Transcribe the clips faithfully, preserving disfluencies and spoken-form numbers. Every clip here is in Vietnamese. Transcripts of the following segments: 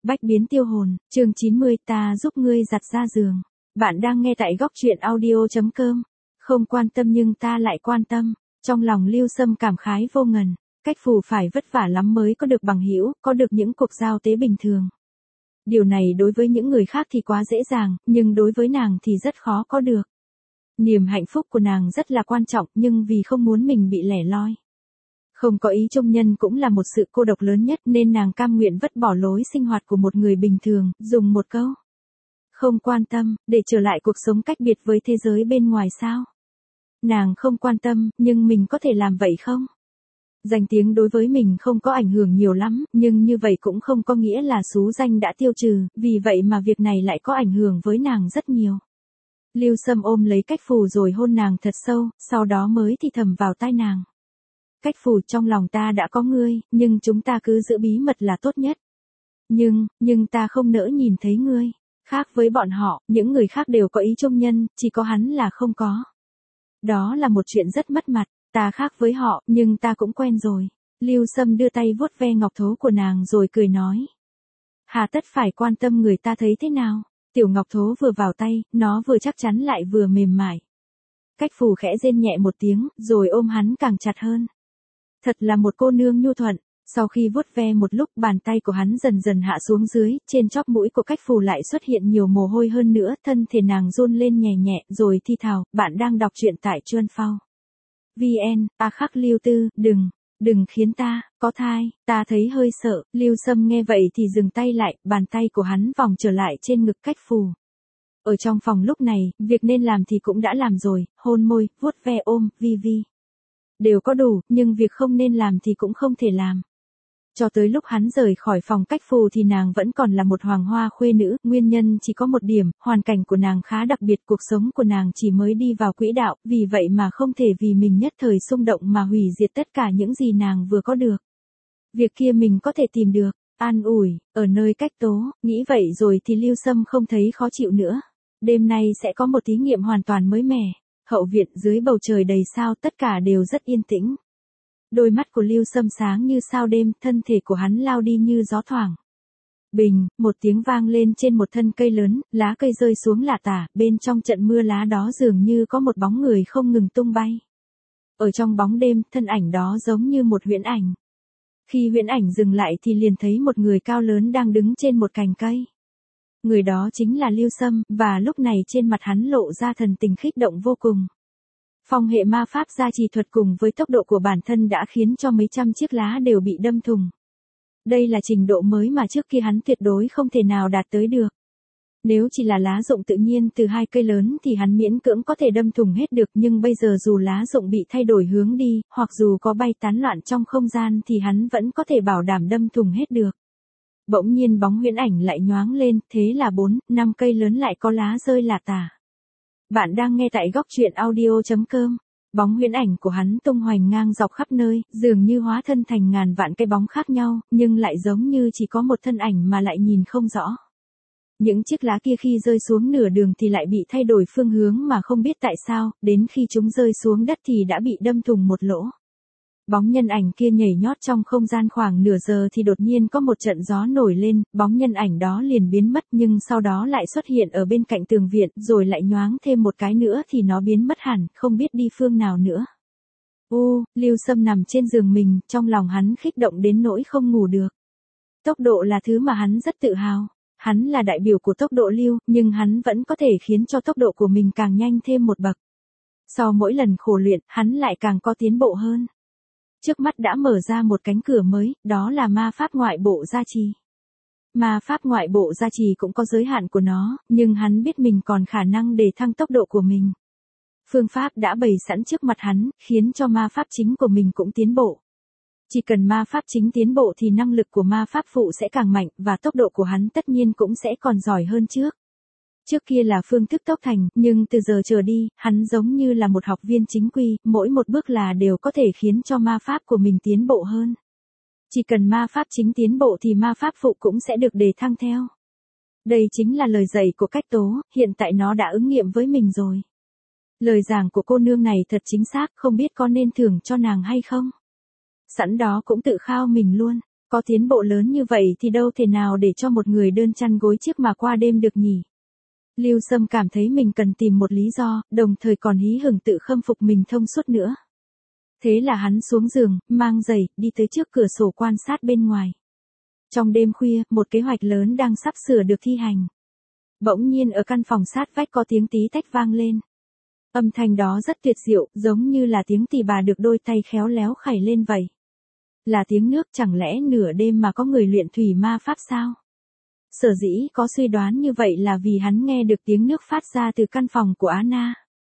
Bách biến tiêu hồn, chương chín mươi, ta giúp ngươi giặt ra giường. Bạn đang nghe tại góc truyện audio chấm com. Không quan tâm nhưng ta lại quan tâm. Trong lòng Lưu Sâm cảm khái vô ngần. Cách phù phải vất vả lắm mới có được bằng hữu, có được những cuộc giao tế bình thường. Điều này đối với những người khác thì quá dễ dàng, nhưng đối với nàng thì rất khó có được. Niềm hạnh phúc của nàng rất là quan trọng, nhưng vì không muốn mình bị lẻ loi. Không có ý chung nhân cũng là một sự cô độc lớn nhất, nên nàng cam nguyện vứt bỏ lối sinh hoạt của một người bình thường, dùng một câu không quan tâm, để trở lại cuộc sống cách biệt với thế giới bên ngoài sao? Nàng không quan tâm, nhưng mình có thể làm vậy không? Danh tiếng đối với mình không có ảnh hưởng nhiều lắm, nhưng như vậy cũng không có nghĩa là xú danh đã tiêu trừ, vì vậy mà việc này lại có ảnh hưởng với nàng rất nhiều. Lưu Sâm ôm lấy Cách Phù rồi hôn nàng thật sâu, sau đó mới thì thầm vào tai nàng. Cách Phù, trong lòng ta đã có ngươi, nhưng chúng ta cứ giữ bí mật là tốt nhất. Nhưng, nhưng ta không nỡ nhìn thấy ngươi. Khác với bọn họ, những người khác đều có ý chung nhân, chỉ có hắn là không có. Đó là một chuyện rất mất mặt, ta khác với họ, nhưng ta cũng quen rồi. Lưu Sâm đưa tay vuốt ve ngọc thố của nàng rồi cười nói. Hà tất phải quan tâm người ta thấy thế nào. Tiểu ngọc thố vừa vào tay, nó vừa chắc chắn lại vừa mềm mại. Cách Phù khẽ rên nhẹ một tiếng, rồi ôm hắn càng chặt hơn. Thật là một cô nương nhu thuận. Sau khi vuốt ve một lúc, bàn tay của hắn dần dần hạ xuống dưới, trên chóp mũi của Cách Phù lại xuất hiện nhiều mồ hôi hơn nữa, thân thể nàng run lên nhẹ nhẹ, rồi thi thào, bạn đang đọc truyện tại Chuan Phao. vê en, a khắc Lưu Tư, đừng, đừng khiến ta, có thai, ta thấy hơi sợ. Lưu Sâm nghe vậy thì dừng tay lại, bàn tay của hắn vòng trở lại trên ngực Cách Phù. Ở trong phòng lúc này, việc nên làm thì cũng đã làm rồi, hôn môi, vuốt ve ôm, vi vi. Đều có đủ, nhưng việc không nên làm thì cũng không thể làm. Cho tới lúc hắn rời khỏi phòng Cách Phù thì nàng vẫn còn là một hoàng hoa khuê nữ, nguyên nhân chỉ có một điểm, hoàn cảnh của nàng khá đặc biệt, cuộc sống của nàng chỉ mới đi vào quỹ đạo, vì vậy mà không thể vì mình nhất thời xung động mà hủy diệt tất cả những gì nàng vừa có được. Việc kia mình có thể tìm được, an ủi, ở nơi Cách Tố, nghĩ vậy rồi thì Lưu Sâm không thấy khó chịu nữa. Đêm nay sẽ có một thí nghiệm hoàn toàn mới mẻ. Hậu viện dưới bầu trời đầy sao, tất cả đều rất yên tĩnh. Đôi mắt của Lưu Sâm sáng như sao đêm, thân thể của hắn lao đi như gió thoảng. Bình, một tiếng vang lên trên một thân cây lớn, lá cây rơi xuống lả tả, bên trong trận mưa lá đó dường như có một bóng người không ngừng tung bay. Ở trong bóng đêm, thân ảnh đó giống như một huyễn ảnh. Khi huyễn ảnh dừng lại thì liền thấy một người cao lớn đang đứng trên một cành cây. Người đó chính là Lưu Sâm, và lúc này trên mặt hắn lộ ra thần tình kích động vô cùng. Phong hệ ma pháp gia trì thuật cùng với tốc độ của bản thân đã khiến cho mấy trăm chiếc lá đều bị đâm thủng. Đây là trình độ mới mà trước kia hắn tuyệt đối không thể nào đạt tới được. Nếu chỉ là lá rụng tự nhiên từ hai cây lớn thì hắn miễn cưỡng có thể đâm thủng hết được, nhưng bây giờ dù lá rụng bị thay đổi hướng đi, hoặc dù có bay tán loạn trong không gian thì hắn vẫn có thể bảo đảm đâm thủng hết được. Bỗng nhiên bóng huyễn ảnh lại nhoáng lên, thế là bốn, năm cây lớn lại có lá rơi lả tả. Bạn đang nghe tại góc truyện audio chấm com. Bóng huyễn ảnh của hắn tung hoành ngang dọc khắp nơi, dường như hóa thân thành ngàn vạn cái bóng khác nhau, nhưng lại giống như chỉ có một thân ảnh mà lại nhìn không rõ. Những chiếc lá kia khi rơi xuống nửa đường thì lại bị thay đổi phương hướng mà không biết tại sao, đến khi chúng rơi xuống đất thì đã bị đâm thủng một lỗ. Bóng nhân ảnh kia nhảy nhót trong không gian khoảng nửa giờ thì đột nhiên có một trận gió nổi lên, bóng nhân ảnh đó liền biến mất, nhưng sau đó lại xuất hiện ở bên cạnh tường viện, rồi lại nhoáng thêm một cái nữa thì nó biến mất hẳn, không biết đi phương nào nữa. U, Lưu Sâm nằm trên giường mình, trong lòng hắn kích động đến nỗi không ngủ được. Tốc độ là thứ mà hắn rất tự hào. Hắn là đại biểu của tốc độ lưu, nhưng hắn vẫn có thể khiến cho tốc độ của mình càng nhanh thêm một bậc. Sau mỗi lần khổ luyện, hắn lại càng có tiến bộ hơn. Trước mắt đã mở ra một cánh cửa mới, đó là ma pháp ngoại bộ gia trì. Ma pháp ngoại bộ gia trì cũng có giới hạn của nó, nhưng hắn biết mình còn khả năng để thăng tốc độ của mình. Phương pháp đã bày sẵn trước mặt hắn, khiến cho ma pháp chính của mình cũng tiến bộ. Chỉ cần ma pháp chính tiến bộ thì năng lực của ma pháp phụ sẽ càng mạnh, và tốc độ của hắn tất nhiên cũng sẽ còn giỏi hơn trước. Trước kia là phương thức tốc thành, nhưng từ giờ trở đi, hắn giống như là một học viên chính quy, mỗi một bước là đều có thể khiến cho ma pháp của mình tiến bộ hơn. Chỉ cần ma pháp chính tiến bộ thì ma pháp phụ cũng sẽ được đề thăng theo. Đây chính là lời dạy của Cách Tố, hiện tại nó đã ứng nghiệm với mình rồi. Lời giảng của cô nương này thật chính xác, không biết có nên thưởng cho nàng hay không? Sẵn đó cũng tự khao mình luôn. Có tiến bộ lớn như vậy thì đâu thể nào để cho một người đơn chăn gối chiếc mà qua đêm được nhỉ. Lưu Sâm cảm thấy mình cần tìm một lý do, đồng thời còn hí hửng tự khâm phục mình thông suốt nữa. Thế là hắn xuống giường, mang giày, đi tới trước cửa sổ quan sát bên ngoài. Trong đêm khuya, một kế hoạch lớn đang sắp sửa được thi hành. Bỗng nhiên ở căn phòng sát vách có tiếng tí tách vang lên. Âm thanh đó rất tuyệt diệu, giống như là tiếng tỳ bà được đôi tay khéo léo khảy lên vậy. Là tiếng nước, chẳng lẽ nửa đêm mà có người luyện thủy ma pháp sao? Sở dĩ có suy đoán như vậy là vì hắn nghe được tiếng nước phát ra từ căn phòng của Á Na.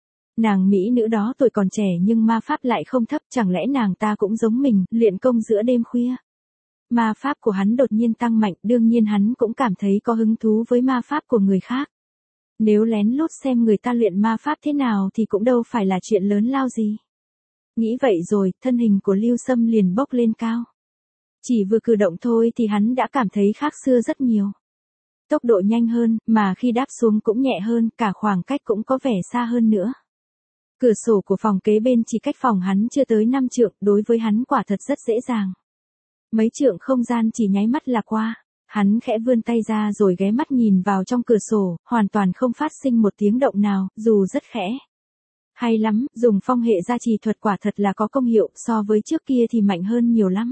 Nàng mỹ nữ đó tuổi còn trẻ nhưng ma pháp lại không thấp, chẳng lẽ nàng ta cũng giống mình, luyện công giữa đêm khuya. Ma pháp của hắn đột nhiên tăng mạnh, đương nhiên hắn cũng cảm thấy có hứng thú với ma pháp của người khác. Nếu lén lút xem người ta luyện ma pháp thế nào thì cũng đâu phải là chuyện lớn lao gì. Nghĩ vậy rồi, thân hình của Lưu Sâm liền bốc lên cao. Chỉ vừa cử động thôi thì hắn đã cảm thấy khác xưa rất nhiều. Tốc độ nhanh hơn, mà khi đáp xuống cũng nhẹ hơn, cả khoảng cách cũng có vẻ xa hơn nữa. Cửa sổ của phòng kế bên chỉ cách phòng hắn chưa tới năm trượng, đối với hắn quả thật rất dễ dàng. Mấy trượng không gian chỉ nháy mắt là qua. Hắn khẽ vươn tay ra rồi ghé mắt nhìn vào trong cửa sổ, hoàn toàn không phát sinh một tiếng động nào, dù rất khẽ. Hay lắm, dùng phong hệ gia trì thuật quả thật là có công hiệu, so với trước kia thì mạnh hơn nhiều lắm.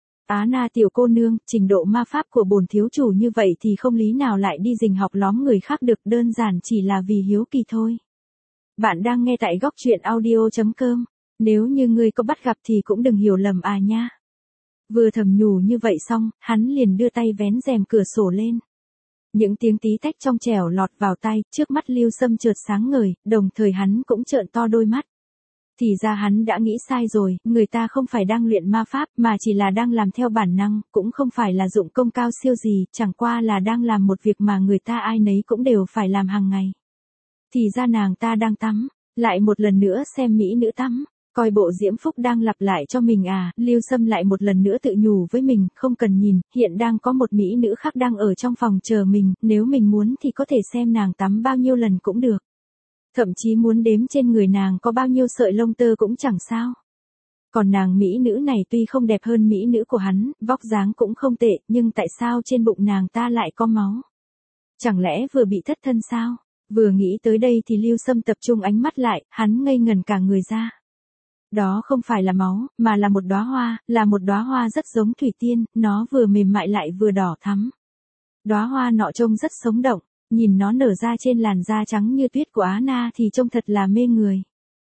Á Na tiểu cô nương, trình độ ma pháp của bổn thiếu chủ như vậy thì không lý nào lại đi rình học lóm người khác được, đơn giản chỉ là vì hiếu kỳ thôi. Bạn đang nghe tại góc truyện audio chấm com, nếu như ngươi có bắt gặp thì cũng đừng hiểu lầm à nha. Vừa thầm nhủ như vậy xong, hắn liền đưa tay vén rèm cửa sổ lên. Những tiếng tí tách trong trẻo lọt vào tai, trước mắt Lưu Sâm chợt sáng ngời, đồng thời hắn cũng trợn to đôi mắt. Thì ra hắn đã nghĩ sai rồi, người ta không phải đang luyện ma pháp mà chỉ là đang làm theo bản năng, cũng không phải là dụng công cao siêu gì, chẳng qua là đang làm một việc mà người ta ai nấy cũng đều phải làm hàng ngày. Thì ra nàng ta đang tắm, lại một lần nữa xem mỹ nữ tắm. Coi bộ diễm phúc đang lặp lại cho mình à, Lưu Sâm lại một lần nữa tự nhủ với mình, không cần nhìn, hiện đang có một mỹ nữ khác đang ở trong phòng chờ mình, nếu mình muốn thì có thể xem nàng tắm bao nhiêu lần cũng được. Thậm chí muốn đếm trên người nàng có bao nhiêu sợi lông tơ cũng chẳng sao. Còn nàng mỹ nữ này tuy không đẹp hơn mỹ nữ của hắn, vóc dáng cũng không tệ, nhưng tại sao trên bụng nàng ta lại có máu? Chẳng lẽ vừa bị thất thân sao? Vừa nghĩ tới đây thì Lưu Sâm tập trung ánh mắt lại, hắn ngây ngần cả người ra. Đó không phải là máu, mà là một đóa hoa, là một đóa hoa rất giống thủy tiên, nó vừa mềm mại lại vừa đỏ thắm. Đóa hoa nọ trông rất sống động, nhìn nó nở ra trên làn da trắng như tuyết của Á Na thì trông thật là mê người.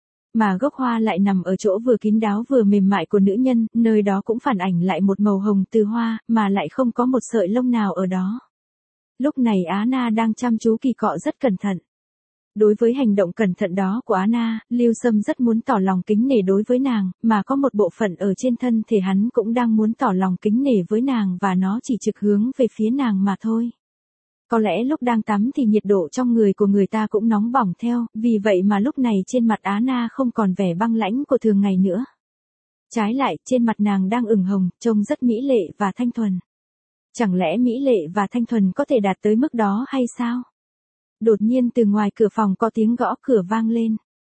Mà gốc hoa lại nằm ở chỗ vừa kín đáo vừa mềm mại của nữ nhân, nơi đó cũng phản ảnh lại một màu hồng từ hoa, mà lại không có một sợi lông nào ở đó. Lúc này Á Na đang chăm chú kỳ cọ rất cẩn thận. Đối với hành động cẩn thận đó của Á Na, Lưu Sâm rất muốn tỏ lòng kính nể đối với nàng, mà có một bộ phận ở trên thân thể hắn cũng đang muốn tỏ lòng kính nể với nàng và nó chỉ trực hướng về phía nàng mà thôi. Có lẽ lúc đang tắm thì nhiệt độ trong người của người ta cũng nóng bỏng theo, vì vậy mà lúc này trên mặt Á Na không còn vẻ băng lãnh của thường ngày nữa. Trái lại, trên mặt nàng đang ửng hồng, trông rất mỹ lệ và thanh thuần. Chẳng lẽ mỹ lệ và thanh thuần có thể đạt tới mức đó hay sao? Đột nhiên từ ngoài cửa phòng có tiếng gõ cửa vang lên.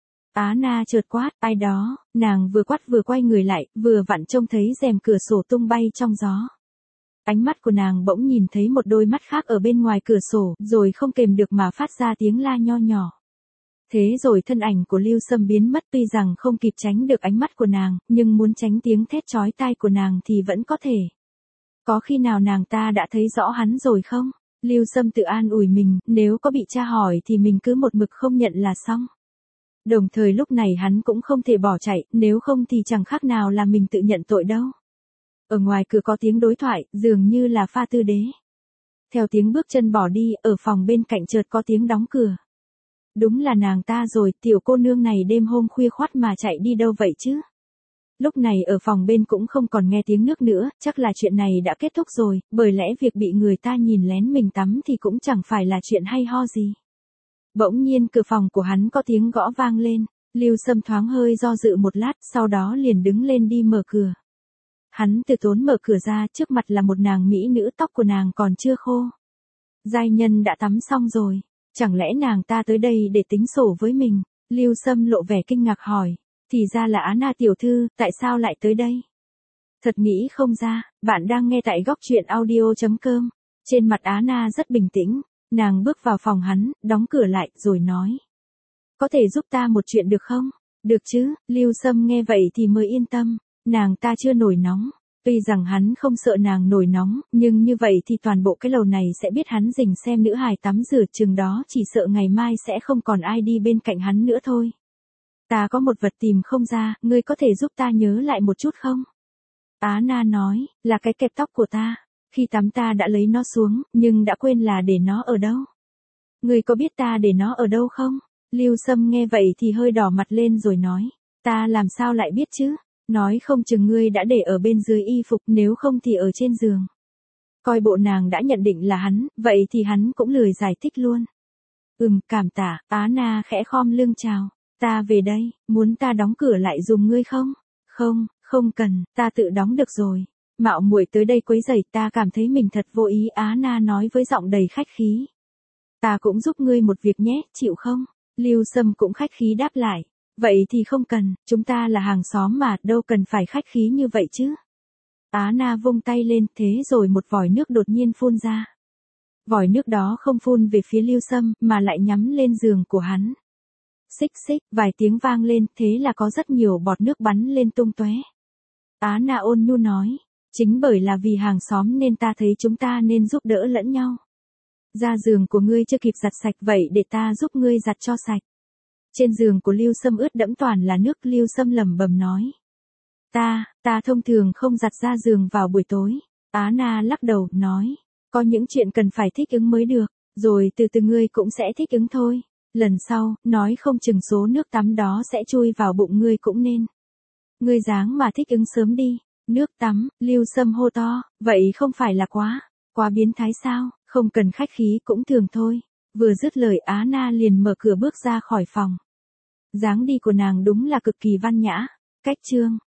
Á Na chợt quát, ai đó, nàng vừa quát vừa quay người lại, vừa vặn trông thấy rèm cửa sổ tung bay trong gió. Ánh mắt của nàng bỗng nhìn thấy một đôi mắt khác ở bên ngoài cửa sổ, rồi không kềm được mà phát ra tiếng la nho nhỏ. Thế rồi thân ảnh của Lưu Sâm biến mất, tuy rằng không kịp tránh được ánh mắt của nàng, nhưng muốn tránh tiếng thét chói tai của nàng thì vẫn có thể. Có khi nào nàng ta đã thấy rõ hắn rồi không? Lưu Sâm tự an ủi mình, nếu có bị tra hỏi thì mình cứ một mực không nhận là xong. Đồng thời lúc này hắn cũng không thể bỏ chạy, nếu không thì chẳng khác nào là mình tự nhận tội đâu. Ở ngoài cửa có tiếng đối thoại, dường như là Pha Tư Đế. Theo tiếng bước chân bỏ đi, ở phòng bên cạnh chợt có tiếng đóng cửa. Đúng là nàng ta rồi, tiểu cô nương này đêm hôm khuya khoắt mà chạy đi đâu vậy chứ? Lúc này ở phòng bên cũng không còn nghe tiếng nước nữa, chắc là chuyện này đã kết thúc rồi, bởi lẽ việc bị người ta nhìn lén mình tắm thì cũng chẳng phải là chuyện hay ho gì. Bỗng nhiên cửa phòng của hắn có tiếng gõ vang lên, Lưu Sâm thoáng hơi do dự một lát, sau đó liền đứng lên đi mở cửa. Hắn từ tốn mở cửa ra, trước mặt là một nàng mỹ nữ, tóc của nàng còn chưa khô. Giai nhân đã tắm xong rồi, chẳng lẽ nàng ta tới đây để tính sổ với mình? Lưu Sâm lộ vẻ kinh ngạc hỏi. Thì ra là Á Na tiểu thư, tại sao lại tới đây? Thật nghĩ không ra, bạn đang nghe tại góc chuyện audio.com. Trên mặt Á Na rất bình tĩnh, nàng bước vào phòng hắn, đóng cửa lại, rồi nói. Có thể giúp ta một chuyện được không? Được chứ, Lưu Sâm nghe vậy thì mới yên tâm, nàng ta chưa nổi nóng. Tuy rằng hắn không sợ nàng nổi nóng, nhưng như vậy thì toàn bộ cái lầu này sẽ biết hắn rình xem nữ hài tắm rửa, chừng đó chỉ sợ ngày mai sẽ không còn ai đi bên cạnh hắn nữa thôi. Ta có một vật tìm không ra, ngươi có thể giúp ta nhớ lại một chút không? Á Na nói, là cái kẹp tóc của ta. Khi tắm ta đã lấy nó xuống, nhưng đã quên là để nó ở đâu. Ngươi có biết ta để nó ở đâu không? Lưu Sâm nghe vậy thì hơi đỏ mặt lên rồi nói, ta làm sao lại biết chứ? Nói không chừng ngươi đã để ở bên dưới y phục, nếu không thì ở trên giường. Coi bộ nàng đã nhận định là hắn, vậy thì hắn cũng lười giải thích luôn. Ừm, cảm tạ. Á Na khẽ khom lưng chào. Ta về đây, muốn ta đóng cửa lại giùm ngươi không? Không, không cần, ta tự đóng được rồi. Mạo muội tới đây quấy rầy, ta cảm thấy mình thật vô ý. Á Na nói với giọng đầy khách khí. Ta cũng giúp ngươi một việc nhé, chịu không? Lưu Sâm cũng khách khí đáp lại. Vậy thì không cần, chúng ta là hàng xóm mà, đâu cần phải khách khí như vậy chứ. Á Na vung tay lên, thế rồi một vòi nước đột nhiên phun ra. Vòi nước đó không phun về phía Lưu Sâm, mà lại nhắm lên giường của hắn. Xích xích, vài tiếng vang lên, thế là có rất nhiều bọt nước bắn lên tung tóe. Á Na ôn nhu nói, chính bởi là vì hàng xóm nên ta thấy chúng ta nên giúp đỡ lẫn nhau. Da giường của ngươi chưa kịp giặt sạch, vậy để ta giúp ngươi giặt cho sạch. Trên giường của Lưu Sâm ướt đẫm toàn là nước. Lưu Sâm lẩm bẩm nói. Ta, ta thông thường không giặt da giường vào buổi tối. Á Na lắc đầu, nói. Có những chuyện cần phải thích ứng mới được, rồi từ từ ngươi cũng sẽ thích ứng thôi. Lần sau, nói không chừng số nước tắm đó sẽ chui vào bụng ngươi cũng nên. Ngươi dáng mà thích ứng sớm đi. Nước tắm, Lưu Sâm hô to, vậy không phải là quá, quá biến thái sao? Không cần khách khí cũng thường thôi. Vừa dứt lời Á Na liền mở cửa bước ra khỏi phòng. Dáng đi của nàng đúng là cực kỳ văn nhã. Cách chương